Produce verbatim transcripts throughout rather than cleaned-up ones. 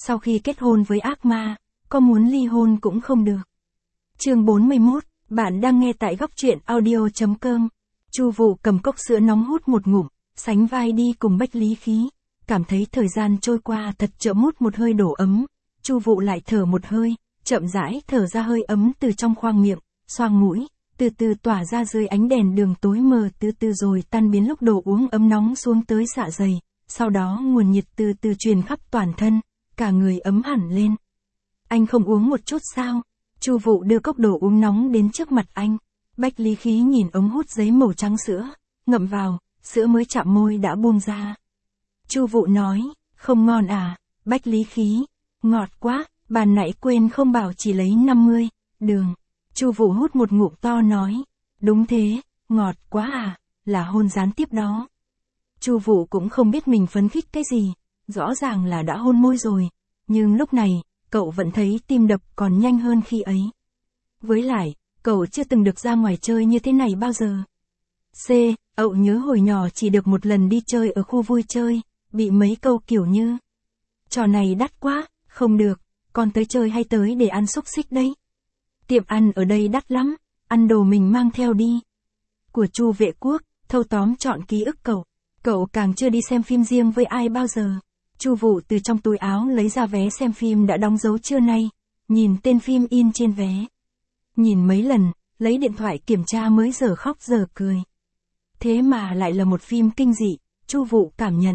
sau khi kết hôn với ác ma, có muốn ly hôn cũng không được. Chương bốn mươi mốt, bạn đang nghe tại góc truyện audio chấm com. Chu Vụ cầm cốc sữa nóng hút một ngụm, sánh vai đi cùng Bách Lý Khí, cảm thấy thời gian trôi qua thật chậm, hút một hơi đổ ấm. Chu Vụ lại thở một hơi, chậm rãi thở ra hơi ấm từ trong khoang miệng, xoang mũi, từ từ tỏa ra dưới ánh đèn đường tối mờ, từ từ rồi tan biến lúc đồ uống ấm nóng xuống tới dạ dày, sau đó nguồn nhiệt từ từ truyền khắp toàn thân, cả người ấm hẳn lên. Anh không uống một chút sao? Chu Vụ đưa cốc đồ uống nóng đến trước mặt anh. Bách Lý Khí nhìn ống hút giấy màu trắng sữa, ngậm vào, sữa mới chạm môi đã buông ra. Chu Vụ nói, không ngon à? Bách Lý Khí, ngọt quá, bàn nãy quên không bảo chỉ lấy năm mươi đường. Chu Vụ hút một ngụm to nói, đúng thế, ngọt quá à, là hôn gián tiếp đó. Chu Vụ cũng không biết mình phấn khích cái gì, rõ ràng là đã hôn môi rồi, nhưng lúc này, cậu vẫn thấy tim đập còn nhanh hơn khi ấy. Với lại, cậu chưa từng được ra ngoài chơi như thế này bao giờ. C. Cậu nhớ hồi nhỏ chỉ được một lần đi chơi ở khu vui chơi, bị mấy câu kiểu như, trò này đắt quá, không được, con tới chơi hay tới để ăn xúc xích đấy. Tiệm ăn ở đây đắt lắm, ăn đồ mình mang theo đi. Của Chu Vệ Quốc, thâu tóm trọn ký ức cậu. Cậu càng chưa đi xem phim riêng với ai bao giờ. Chu Vụ từ trong túi áo lấy ra vé xem phim đã đóng dấu trưa nay, nhìn tên phim in trên vé. Nhìn mấy lần, lấy điện thoại kiểm tra mới giờ khóc giờ cười. Thế mà lại là một phim kinh dị, Chu Vụ cảm nhận.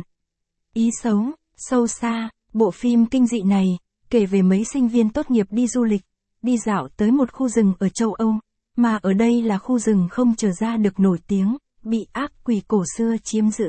Ý xấu, sâu xa, bộ phim kinh dị này, kể về mấy sinh viên tốt nghiệp đi du lịch, đi dạo tới một khu rừng ở châu Âu, mà ở đây là khu rừng không trở ra được nổi tiếng, bị ác quỷ cổ xưa chiếm giữ.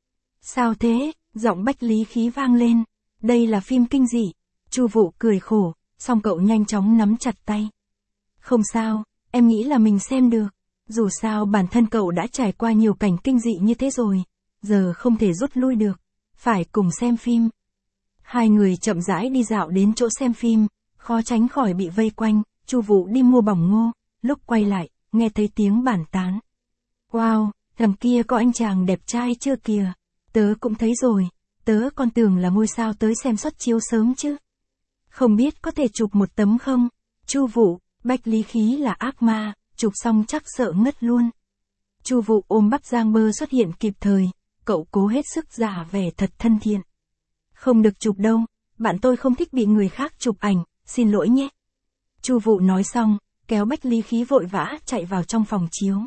Sao thế? Giọng Bách Lý Khí vang lên. Đây là phim kinh dị. Chu Vụ cười khổ, xong cậu nhanh chóng nắm chặt tay. Không sao, em nghĩ là mình xem được. Dù sao bản thân cậu đã trải qua nhiều cảnh kinh dị như thế rồi, giờ không thể rút lui được, phải cùng xem phim. Hai người chậm rãi đi dạo đến chỗ xem phim, khó tránh khỏi bị vây quanh. Chu Vụ đi mua bỏng ngô, lúc quay lại, nghe thấy tiếng bàn tán. Wow, đằng kia có anh chàng đẹp trai chưa kìa. Tớ cũng thấy rồi, tớ còn tưởng là ngôi sao tới xem suất chiếu sớm chứ. Không biết có thể chụp một tấm không? Chu Vụ, Bách Lý Khí là ác ma, chụp xong chắc sợ ngất luôn. Chu Vụ ôm bắp Giang Bơ xuất hiện kịp thời, cậu cố hết sức giả vẻ thật thân thiện. Không được chụp đâu, bạn tôi không thích bị người khác chụp ảnh, xin lỗi nhé. Chu Vụ nói xong, kéo Bách Lý Khí vội vã chạy vào trong phòng chiếu.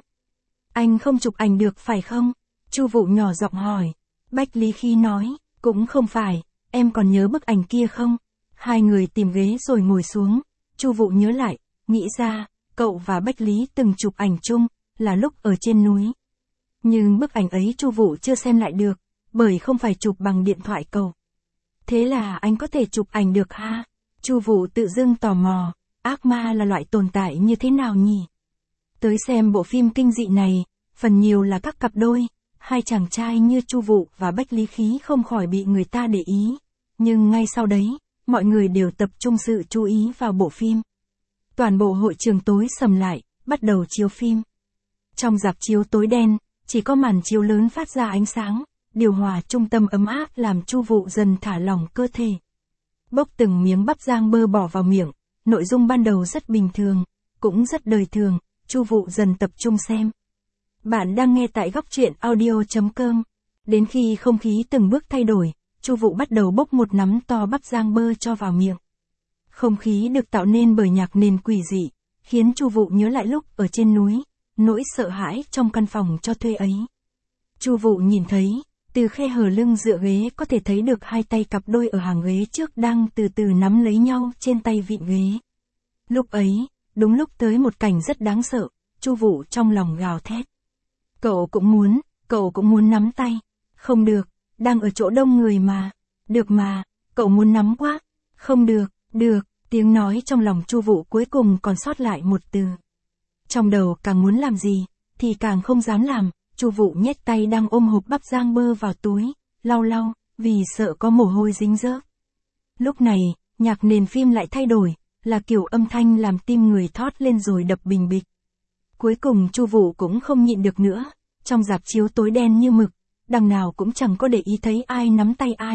Anh không chụp ảnh được phải không? Chu Vụ nhỏ giọng hỏi. Bách Lý Khí nói, cũng không phải, em còn nhớ bức ảnh kia không? Hai người tìm ghế rồi ngồi xuống, Chu Vụ nhớ lại, nghĩ ra, cậu và Bách Lý từng chụp ảnh chung, là lúc ở trên núi. Nhưng bức ảnh ấy Chu Vụ chưa xem lại được, bởi không phải chụp bằng điện thoại cậu. Thế là anh có thể chụp ảnh được ha? Chu Vụ tự dưng tò mò, ác ma là loại tồn tại như thế nào nhỉ? Tới xem bộ phim kinh dị này, phần nhiều là các cặp đôi. Hai chàng trai như Chu Vụ và Bách Lý Khí không khỏi bị người ta để ý. Nhưng ngay sau đấy, mọi người đều tập trung sự chú ý vào bộ phim. Toàn bộ hội trường tối sầm lại, bắt đầu chiếu phim. Trong rạp chiếu tối đen, chỉ có màn chiếu lớn phát ra ánh sáng, điều hòa trung tâm ấm áp làm Chu Vụ dần thả lỏng cơ thể. Bốc từng miếng bắp Giang Bơ bỏ vào miệng, nội dung ban đầu rất bình thường, cũng rất đời thường, Chu Vụ dần tập trung xem. Bạn đang nghe tại góc truyện audio chấm com. Đến khi không khí từng bước thay đổi, Chu Vụ bắt đầu bốc một nắm to bắp Giang Bơ cho vào miệng. Không khí được tạo nên bởi nhạc nền quỷ dị, khiến Chu Vụ nhớ lại lúc ở trên núi, nỗi sợ hãi trong căn phòng cho thuê ấy. Chu Vụ nhìn thấy, từ khe hở lưng dựa ghế có thể thấy được hai tay cặp đôi ở hàng ghế trước đang từ từ nắm lấy nhau trên tay vịn ghế. Lúc ấy, đúng lúc tới một cảnh rất đáng sợ, Chu Vụ trong lòng gào thét. Cậu cũng muốn, cậu cũng muốn nắm tay. Không được, đang ở chỗ đông người mà. Được mà, cậu muốn nắm quá. Không được, được, tiếng nói trong lòng Chu Vụ cuối cùng còn sót lại một từ. Trong đầu càng muốn làm gì, thì càng không dám làm. Chu Vụ nhét tay đang ôm hộp bắp Giang Bơ vào túi, lau lau, vì sợ có mồ hôi dính rớt. Lúc này, nhạc nền phim lại thay đổi, là kiểu âm thanh làm tim người thót lên rồi đập bình bịch. Cuối cùng Chu Vụ cũng không nhịn được nữa, trong rạp chiếu tối đen như mực, đằng nào cũng chẳng có để ý thấy ai nắm tay ai,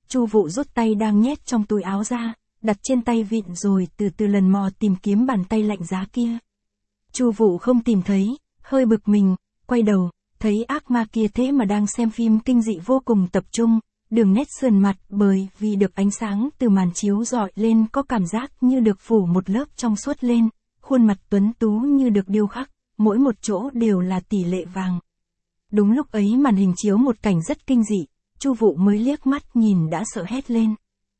Chu Vụ rút tay đang nhét trong túi áo ra, đặt trên tay vịn rồi từ từ lần mò tìm kiếm bàn tay lạnh giá kia. Chu Vụ không tìm thấy, hơi bực mình, quay đầu, thấy ác ma kia thế mà đang xem phim kinh dị vô cùng tập trung, đường nét sườn mặt bởi vì được ánh sáng từ màn chiếu rọi lên có cảm giác như được phủ một lớp trong suốt lên, khuôn mặt tuấn tú như được điêu khắc, mỗi một chỗ đều là tỷ lệ vàng. Đúng lúc ấy màn hình chiếu một cảnh rất kinh dị, Chu Vụ mới liếc mắt nhìn đã sợ hét lên.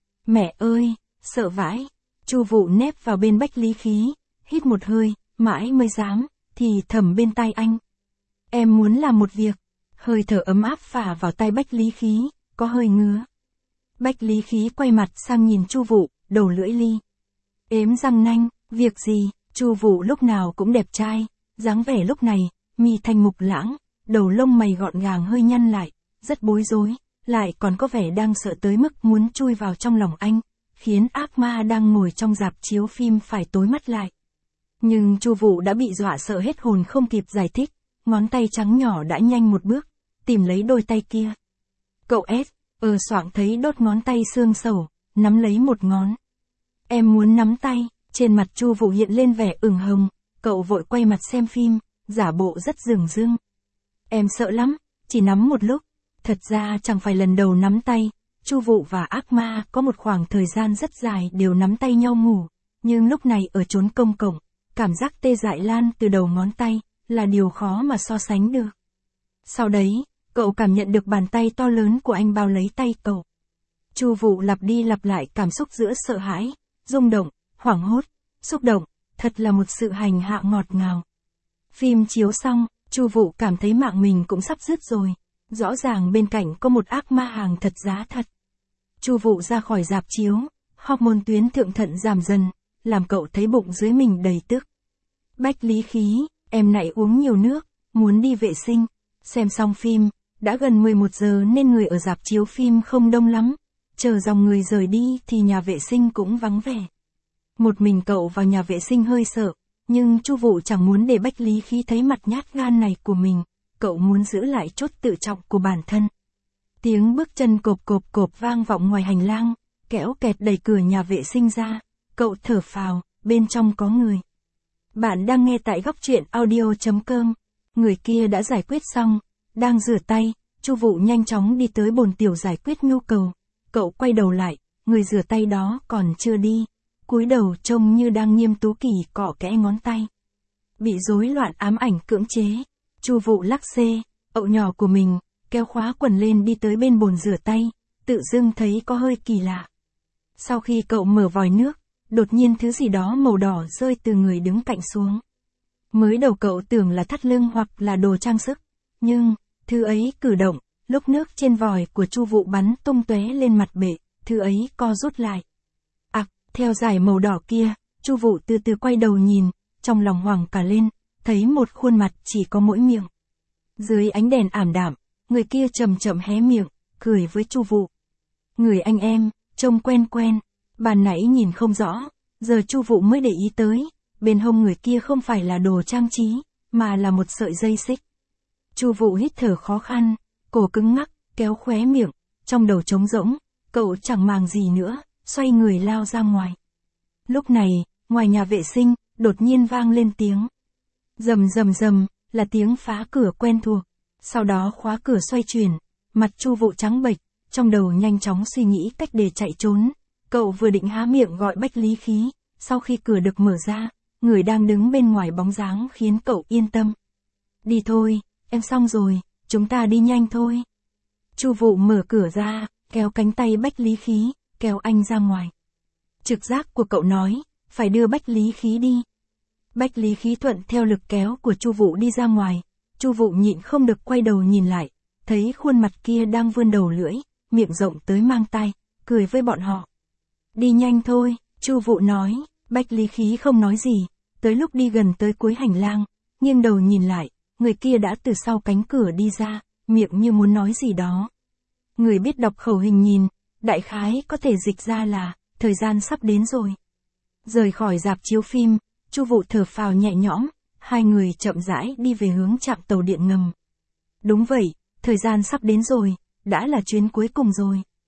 Mẹ ơi, sợ vãi. Chu Vụ nép vào bên Bách Lý Khí, hít một hơi, mãi mới dám, thì thầm bên tai anh. Em muốn làm một việc. Hơi thở ấm áp phả vào tai Bách Lý Khí, có hơi ngứa. Bách Lý Khí quay mặt sang nhìn Chu Vụ, đầu lưỡi li. Ếm răng nanh, việc gì? Chu Vụ lúc nào cũng đẹp trai, dáng vẻ lúc này, mi thanh mục lãng, đầu lông mày gọn gàng hơi nhăn lại, rất bối rối, lại còn có vẻ đang sợ tới mức muốn chui vào trong lòng anh, khiến ác ma đang ngồi trong rạp chiếu phim phải tối mắt lại. Nhưng Chu Vụ đã bị dọa sợ hết hồn không kịp giải thích, ngón tay trắng nhỏ đã nhanh một bước, tìm lấy đôi tay kia. Cậu S, ờ soạng thấy đốt ngón tay xương sầu, nắm lấy một ngón. Em muốn nắm tay, trên mặt Chu Vụ hiện lên vẻ ửng hồng, cậu vội quay mặt xem phim, giả bộ rất dửng dưng. Em sợ lắm, chỉ nắm một lúc. Thật ra chẳng phải lần đầu nắm tay, Chu Vụ và ác ma có một khoảng thời gian rất dài đều nắm tay nhau ngủ, nhưng lúc này ở chốn công cộng, cảm giác tê dại lan từ đầu ngón tay, là điều khó mà so sánh được. Sau đấy, cậu cảm nhận được bàn tay to lớn của anh bao lấy tay cậu. Chu Vụ lặp đi lặp lại cảm xúc giữa sợ hãi, rung động, hoảng hốt, xúc động, thật là một sự hành hạ ngọt ngào. Phim chiếu xong, Chu Vụ cảm thấy mạng mình cũng sắp dứt rồi. Rõ ràng bên cạnh có một ác ma hàng thật giá thật. Chu Vụ ra khỏi rạp chiếu, hormone tuyến thượng thận giảm dần, làm cậu thấy bụng dưới mình đầy tức. Bách Lý Khí, em nãy uống nhiều nước, muốn đi vệ sinh. Xem xong phim, đã gần mười một giờ nên người ở rạp chiếu phim không đông lắm. Chờ dòng người rời đi thì nhà vệ sinh cũng vắng vẻ. Một mình cậu vào nhà vệ sinh hơi sợ, nhưng Chu Vụ chẳng muốn để Bách Lý Khí thấy mặt nhát gan này của mình. Cậu muốn giữ lại chút tự trọng của bản thân. Tiếng bước chân cộp cộp cộp vang vọng ngoài hành lang, kéo kẹt đẩy cửa nhà vệ sinh ra, cậu thở phào, bên trong có người. Bạn đang nghe tại góc truyện audio chấm com. Người kia đã giải quyết xong, đang rửa tay, Chu Vụ nhanh chóng đi tới bồn tiểu giải quyết nhu cầu. Cậu quay đầu lại, người rửa tay đó còn chưa đi, cúi đầu trông như đang nghiêm tú kỳ cọ kẽ ngón tay. Bị rối loạn ám ảnh cưỡng chế. Chu Vụ lắc xê, ậu nhỏ của mình, kéo khóa quần lên đi tới bên bồn rửa tay, tự dưng thấy có hơi kỳ lạ. Sau khi cậu mở vòi nước, đột nhiên thứ gì đó màu đỏ rơi từ người đứng cạnh xuống. Mới đầu cậu tưởng là thắt lưng hoặc là đồ trang sức, nhưng, thứ ấy cử động, lúc nước trên vòi của Chu Vụ bắn tung tóe lên mặt bể, thứ ấy co rút lại. Ặc, theo dải màu đỏ kia, Chu Vụ từ từ quay đầu nhìn, trong lòng hoảng cả lên. Thấy một khuôn mặt chỉ có mỗi miệng. Dưới ánh đèn ảm đạm, người kia chậm chậm hé miệng, cười với Chu Vụ. Người anh em, trông quen quen, ban nãy nhìn không rõ, giờ Chu Vụ mới để ý tới, bên hông người kia không phải là đồ trang trí, mà là một sợi dây xích. Chu Vụ hít thở khó khăn, cổ cứng ngắc, kéo khóe miệng, trong đầu trống rỗng, cậu chẳng màng gì nữa, xoay người lao ra ngoài. Lúc này, ngoài nhà vệ sinh, đột nhiên vang lên tiếng. Rầm rầm rầm, là tiếng phá cửa quen thuộc. Sau đó khóa cửa xoay chuyển, mặt Chu Vụ trắng bệch, trong đầu nhanh chóng suy nghĩ cách để chạy trốn. Cậu vừa định há miệng gọi Bách Lý Khí, sau khi cửa được mở ra, người đang đứng bên ngoài bóng dáng khiến cậu yên tâm. Đi thôi, em xong rồi, chúng ta đi nhanh thôi. Chu Vụ mở cửa ra, kéo cánh tay Bách Lý Khí, kéo anh ra ngoài. Trực giác của cậu nói, phải đưa Bách Lý Khí đi. Bách Lý Khí thuận theo lực kéo của Chu Vụ đi ra ngoài, Chu Vụ nhịn không được quay đầu nhìn lại, thấy khuôn mặt kia đang vươn đầu lưỡi, miệng rộng tới mang tai, cười với bọn họ. Đi nhanh thôi, Chu Vụ nói, Bách Lý Khí không nói gì, tới lúc đi gần tới cuối hành lang, nghiêng đầu nhìn lại, người kia đã từ sau cánh cửa đi ra, miệng như muốn nói gì đó. Người biết đọc khẩu hình nhìn, đại khái có thể dịch ra là, thời gian sắp đến rồi. Rời khỏi rạp chiếu phim, Chu Vụ thở phào nhẹ nhõm, hai người chậm rãi đi về hướng trạm tàu điện ngầm. Đúng vậy, thời gian sắp đến rồi, đã là chuyến cuối cùng rồi.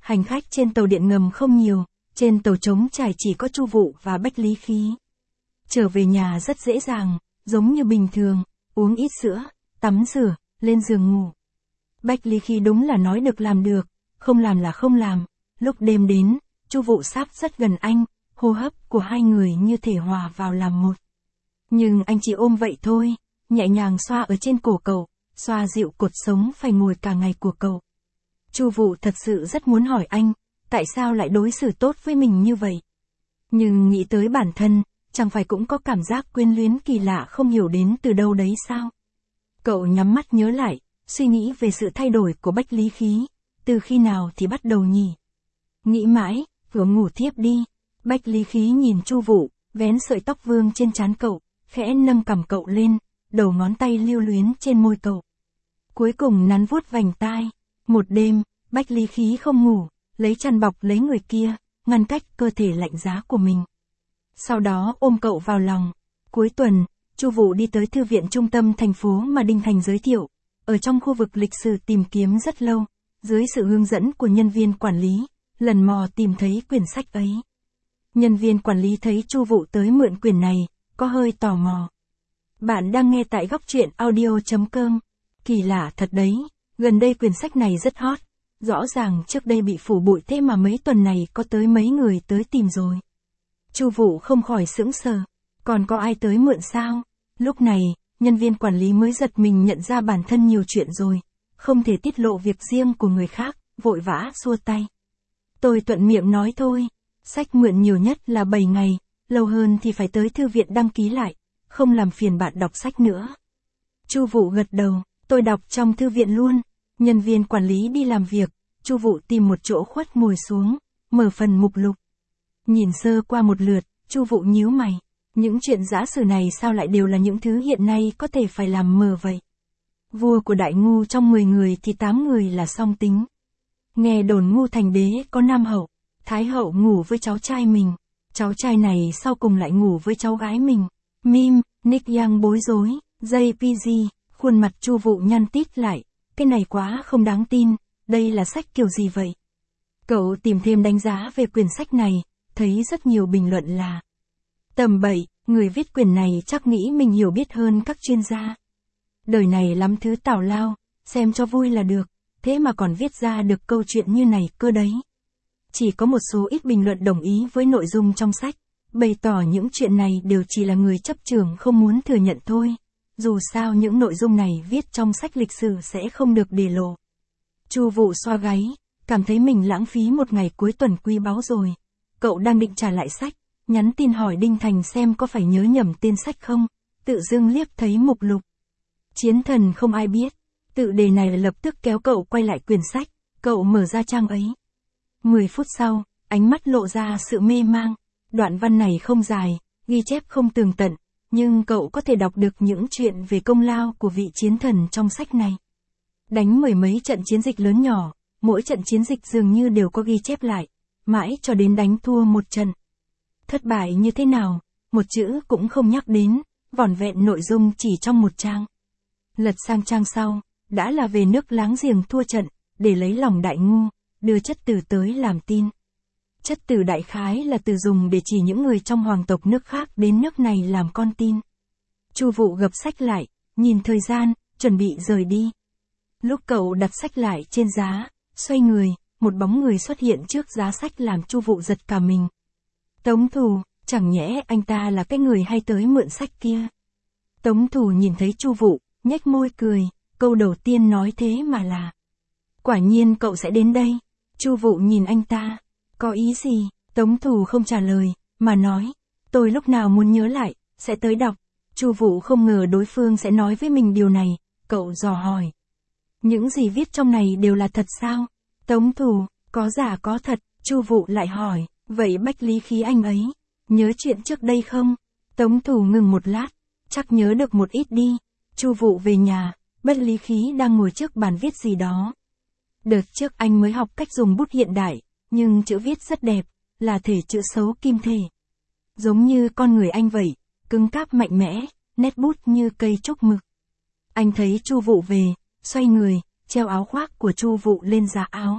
Hành khách trên tàu điện ngầm không nhiều, trên tàu trống trải chỉ có Chu Vụ và Bách Lý Khí. Trở về nhà rất dễ dàng, giống như bình thường, uống ít sữa, tắm rửa, lên giường ngủ. Bách Lý Khí đúng là nói được làm được, không làm là không làm. Lúc đêm đến, Chu Vụ sắp rất gần anh, hô hấp của hai người như thể hòa vào làm một. Nhưng anh chỉ ôm vậy thôi, nhẹ nhàng xoa ở trên cổ cậu, xoa dịu cột sống phải ngồi cả ngày của cậu. Chu Vụ thật sự rất muốn hỏi anh, tại sao lại đối xử tốt với mình như vậy. Nhưng nghĩ tới bản thân, chẳng phải cũng có cảm giác quyến luyến kỳ lạ không hiểu đến từ đâu đấy sao? Cậu nhắm mắt nhớ lại, suy nghĩ về sự thay đổi của Bách Lý Khí, từ khi nào thì bắt đầu nhỉ? Nghĩ mãi, vừa ngủ thiếp đi. Bách Lý Khí nhìn Chu Vụ, vén sợi tóc vương trên trán cậu, khẽ nâng cằm cậu lên, đầu ngón tay lưu luyến trên môi cậu. Cuối cùng nắn vuốt vành tai. Một đêm, Bách Lý Khí không ngủ, lấy chăn bọc lấy người kia, ngăn cách cơ thể lạnh giá của mình. Sau đó ôm cậu vào lòng. Cuối tuần, Chu Vụ đi tới thư viện trung tâm thành phố mà Đinh Thành giới thiệu, ở trong khu vực lịch sử tìm kiếm rất lâu, dưới sự hướng dẫn của nhân viên quản lý, lần mò tìm thấy quyển sách ấy. Nhân viên quản lý thấy Chu Vụ tới mượn quyển này, có hơi tò mò. Bạn đang nghe tại góc truyện audio chấm com. Kỳ lạ thật đấy, gần đây quyển sách này rất hot, rõ ràng trước đây bị phủ bụi thế mà mấy tuần này có tới mấy người tới tìm rồi. Chu Vụ không khỏi sững sờ, còn có ai tới mượn sao? Lúc này, nhân viên quản lý mới giật mình nhận ra bản thân nhiều chuyện rồi, không thể tiết lộ việc riêng của người khác, vội vã xua tay. Tôi thuận miệng nói thôi, sách mượn nhiều nhất là bảy ngày, lâu hơn thì phải tới thư viện đăng ký lại, không làm phiền bạn đọc sách nữa. Chu Vụ gật đầu, tôi đọc trong thư viện luôn. Nhân viên quản lý đi làm việc, Chu Vụ tìm một chỗ khuất ngồi xuống, mở phần mục lục. Nhìn sơ qua một lượt, Chu Vụ nhíu mày, những chuyện giả sử này sao lại đều là những thứ hiện nay có thể phải làm mờ vậy? Vua của Đại Ngu trong mười người thì tám người là song tính. Nghe đồn Ngu Thành Đế có năm hậu, Thái hậu ngủ với cháu trai mình, cháu trai này sau cùng lại ngủ với cháu gái mình. Mim, Nick Young bối rối, jê pê giê, khuôn mặt Chu Vụ nhăn tít lại, cái này quá không đáng tin, đây là sách kiểu gì vậy? Cậu tìm thêm đánh giá về quyển sách này, thấy rất nhiều bình luận là tầm bậy, người viết quyển này chắc nghĩ mình hiểu biết hơn các chuyên gia. Đời này lắm thứ tào lao, xem cho vui là được, thế mà còn viết ra được câu chuyện như này cơ đấy. Chỉ có một số ít bình luận đồng ý với nội dung trong sách, bày tỏ những chuyện này đều chỉ là người chấp trường không muốn thừa nhận thôi. Dù sao những nội dung này viết trong sách lịch sử sẽ không được để lộ. Chu Vụ xoa gáy, cảm thấy mình lãng phí một ngày cuối tuần quý báu rồi. Cậu đang định trả lại sách, nhắn tin hỏi Đinh Thành xem có phải nhớ nhầm tên sách không, tự dưng liếc thấy mục lục. Chiến thần không ai biết, tự đề này lập tức kéo cậu quay lại quyển sách, cậu mở ra trang ấy. Mười phút sau, ánh mắt lộ ra sự mê mang, đoạn văn này không dài, ghi chép không tường tận, nhưng cậu có thể đọc được những chuyện về công lao của vị chiến thần trong sách này. Đánh mười mấy trận chiến dịch lớn nhỏ, mỗi trận chiến dịch dường như đều có ghi chép lại, mãi cho đến đánh thua một trận. Thất bại như thế nào, một chữ cũng không nhắc đến, vỏn vẹn nội dung chỉ trong một trang. Lật sang trang sau, đã là về nước láng giềng thua trận, để lấy lòng Đại Ngu, đưa chất từ tới làm tin. Chất từ đại khái là từ dùng để chỉ những người trong hoàng tộc nước khác đến nước này làm con tin. Chu Vụ gập sách lại, nhìn thời gian, chuẩn bị rời đi. Lúc cậu đặt sách lại trên giá, xoay người, một bóng người xuất hiện trước giá sách làm Chu Vụ giật cả mình. Tống Thù, chẳng nhẽ anh ta là cái người hay tới mượn sách kia. Tống Thù nhìn thấy Chu Vụ, nhếch môi cười, câu đầu tiên nói thế mà là: quả nhiên cậu sẽ đến đây. Chu Vụ nhìn anh ta, có ý gì? Tống Thù không trả lời, mà nói, tôi lúc nào muốn nhớ lại, sẽ tới đọc. Chu Vụ không ngờ đối phương sẽ nói với mình điều này, cậu dò hỏi. Những gì viết trong này đều là thật sao? Tống Thù, có giả có thật. Chu Vụ lại hỏi, vậy Bách Lý Khí anh ấy, nhớ chuyện trước đây không? Tống Thù ngừng một lát, chắc nhớ được một ít đi. Chu Vụ về nhà, Bách Lý Khí đang ngồi trước bàn viết gì đó. Đợt trước anh mới học cách dùng bút hiện đại, nhưng chữ viết rất đẹp, là thể chữ xấu kim thể. Giống như con người anh vậy, cứng cáp mạnh mẽ, nét bút như cây trúc mực. Anh thấy Chu Vụ về, xoay người, treo áo khoác của Chu Vụ lên giá áo.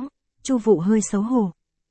Chu Vũ hơi xấu hổ.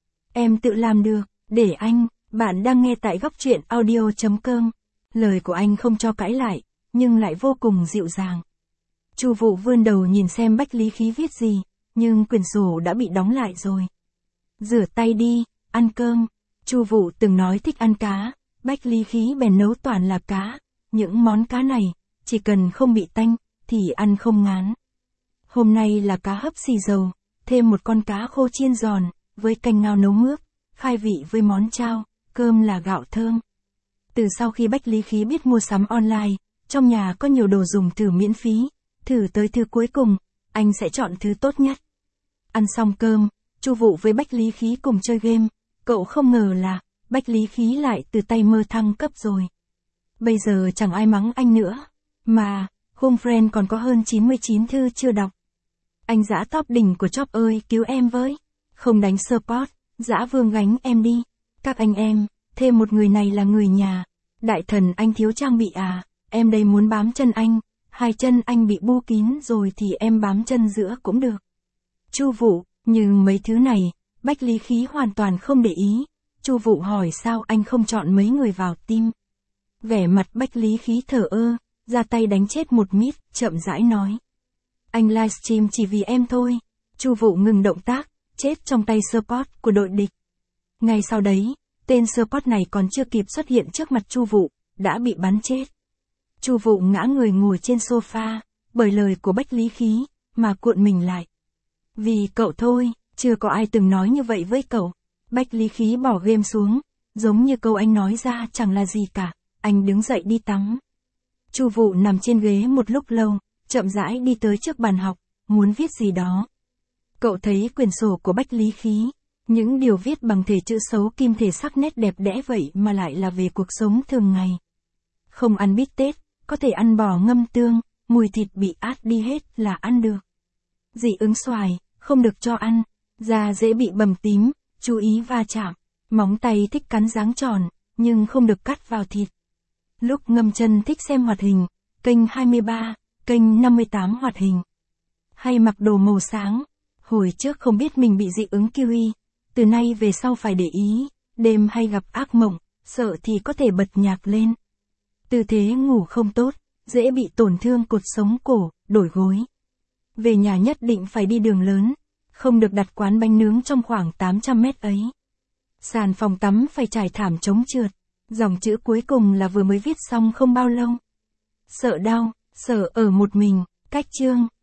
Em tự làm được, để anh, bạn đang nghe tại góc truyện audio.com. Lời của anh không cho cãi lại, nhưng lại vô cùng dịu dàng. Chu Vũ vươn đầu nhìn xem Bách Lý Khí viết gì, nhưng quyển sổ đã bị đóng lại rồi. Rửa tay đi, ăn cơm. Chu Vũ từng nói thích ăn cá, Bách Lý Khí bèn nấu toàn là cá. Những món cá này, chỉ cần không bị tanh, thì ăn không ngán. Hôm nay là cá hấp xì dầu, thêm một con cá khô chiên giòn, với canh ngao nấu mướp, khai vị với món chao, cơm là gạo thơm. Từ sau khi Bách Lý Khí biết mua sắm online, trong nhà có nhiều đồ dùng thử miễn phí, thử tới thứ cuối cùng, anh sẽ chọn thứ tốt nhất. Ăn xong cơm, Chu Vũ với Bách Lý Khí cùng chơi game, cậu không ngờ là, Bách Lý Khí lại từ tay mơ thăng cấp rồi. Bây giờ chẳng ai mắng anh nữa, mà, home friend còn có hơn chín mươi chín thư chưa đọc. Anh Dã top đỉnh của Chop ơi cứu em với, không đánh support, Dã Vương gánh em đi, các anh em, thêm một người này là người nhà, đại thần anh thiếu trang bị à, em đây muốn bám chân anh, hai chân anh bị bu kín rồi thì em bám chân giữa cũng được. Chu Vũ, nhưng mấy thứ này, Bách Lý Khí hoàn toàn không để ý. Chu Vũ hỏi sao anh không chọn mấy người vào team. Vẻ mặt Bách Lý Khí thở ơ, ra tay đánh chết một mít, chậm rãi nói. Anh livestream chỉ vì em thôi. Chu Vũ ngừng động tác, chết trong tay support của đội địch. Ngay sau đấy, tên support này còn chưa kịp xuất hiện trước mặt Chu Vũ, đã bị bắn chết. Chu Vũ ngã người ngồi trên sofa, bởi lời của Bách Lý Khí, mà cuộn mình lại. Vì cậu thôi, chưa có ai từng nói như vậy với cậu. Bách Lý Khí bỏ game xuống, giống như câu anh nói ra chẳng là gì cả, anh đứng dậy đi tắm. Chu Vũ nằm trên ghế một lúc lâu, chậm rãi đi tới trước bàn học, muốn viết gì đó. Cậu thấy quyển sổ của Bách Lý Khí, những điều viết bằng thể chữ xấu kim thể sắc nét đẹp đẽ vậy mà lại là về cuộc sống thường ngày. Không ăn bít tết, có thể ăn bò ngâm tương, mùi thịt bị át đi hết là ăn được. Dị ứng xoài, không được cho ăn, da dễ bị bầm tím, chú ý va chạm, móng tay thích cắn dáng tròn, nhưng không được cắt vào thịt. Lúc ngâm chân thích xem hoạt hình, kênh hai mươi ba, kênh năm mươi tám hoạt hình. Hay mặc đồ màu sáng, hồi trước không biết mình bị dị ứng kiwi, từ nay về sau phải để ý, đêm hay gặp ác mộng, sợ thì có thể bật nhạc lên. Tư thế ngủ không tốt, dễ bị tổn thương cột sống cổ, đổi gối. Về nhà nhất định phải đi đường lớn, không được đặt quán bánh nướng trong khoảng tám trăm mét ấy. Sàn phòng tắm phải trải thảm chống trượt, dòng chữ cuối cùng là vừa mới viết xong không bao lâu. Sợ đau, sợ ở một mình, cách chương.